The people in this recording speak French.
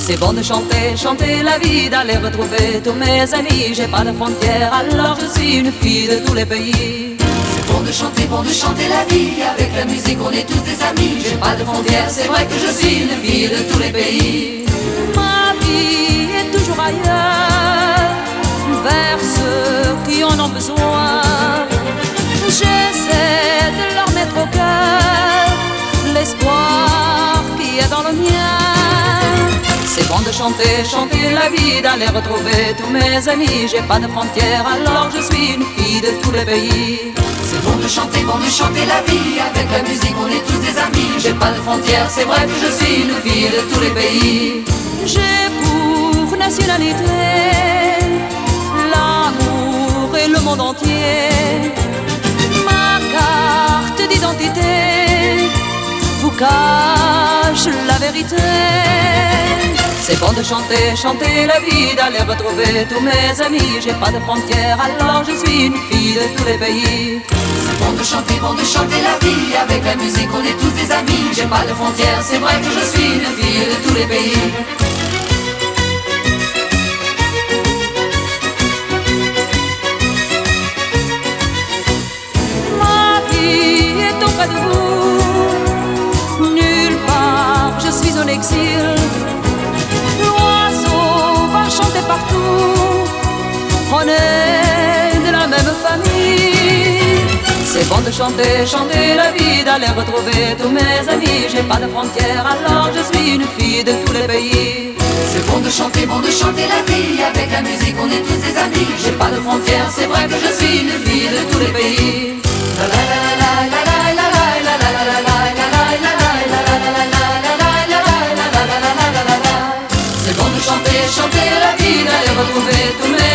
C'est bon de chanter, chanter la vie, d'aller retrouver tous mes amis. J'ai pas de frontières, alors je suis une fille de tous les pays. C'est bon de chanter la vie. Avec la musique on est tous des amis. J'ai pas de frontières, c'est vrai que je suis une fille de tous les pays. Ma vie est toujours ailleurs, vers ceux qui en ont besoin. J'essaie de leur mettre au cœur l'espoir qui est dans le mien. C'est bon de chanter, chanter la vie, d'aller retrouver tous mes amis. J'ai pas de frontières, alors je suis une fille de tous les pays. C'est bon de chanter la vie. Avec la musique on est tous des amis. J'ai pas de frontières, c'est vrai que je suis une fille de tous les pays. J'ai pour nationalité l'amour et le monde entier. Ma carte d'identité vous cache la vérité. C'est bon de chanter, chanter la vie, d'aller retrouver tous mes amis. J'ai pas de frontières, alors je suis une fille de tous les pays. C'est bon de chanter la vie. Avec la musique on est tous des amis. J'ai pas de frontières, c'est vrai que je suis une fille de tous les pays. Ma vie est auprès de vous, nulle part je suis en exil. L'oiseau va chanter partout, on est de la même famille. C'est bon de chanter, chanter la vie, d'aller retrouver tous mes amis. J'ai pas de frontières, alors je suis une fille de tous les pays. C'est bon de chanter la vie. Avec la musique on est tous des amis. J'ai pas de frontières, c'est vrai que je suis une fille de tous les pays. C'est bon de chanter la vie, d'aller retrouver tous mes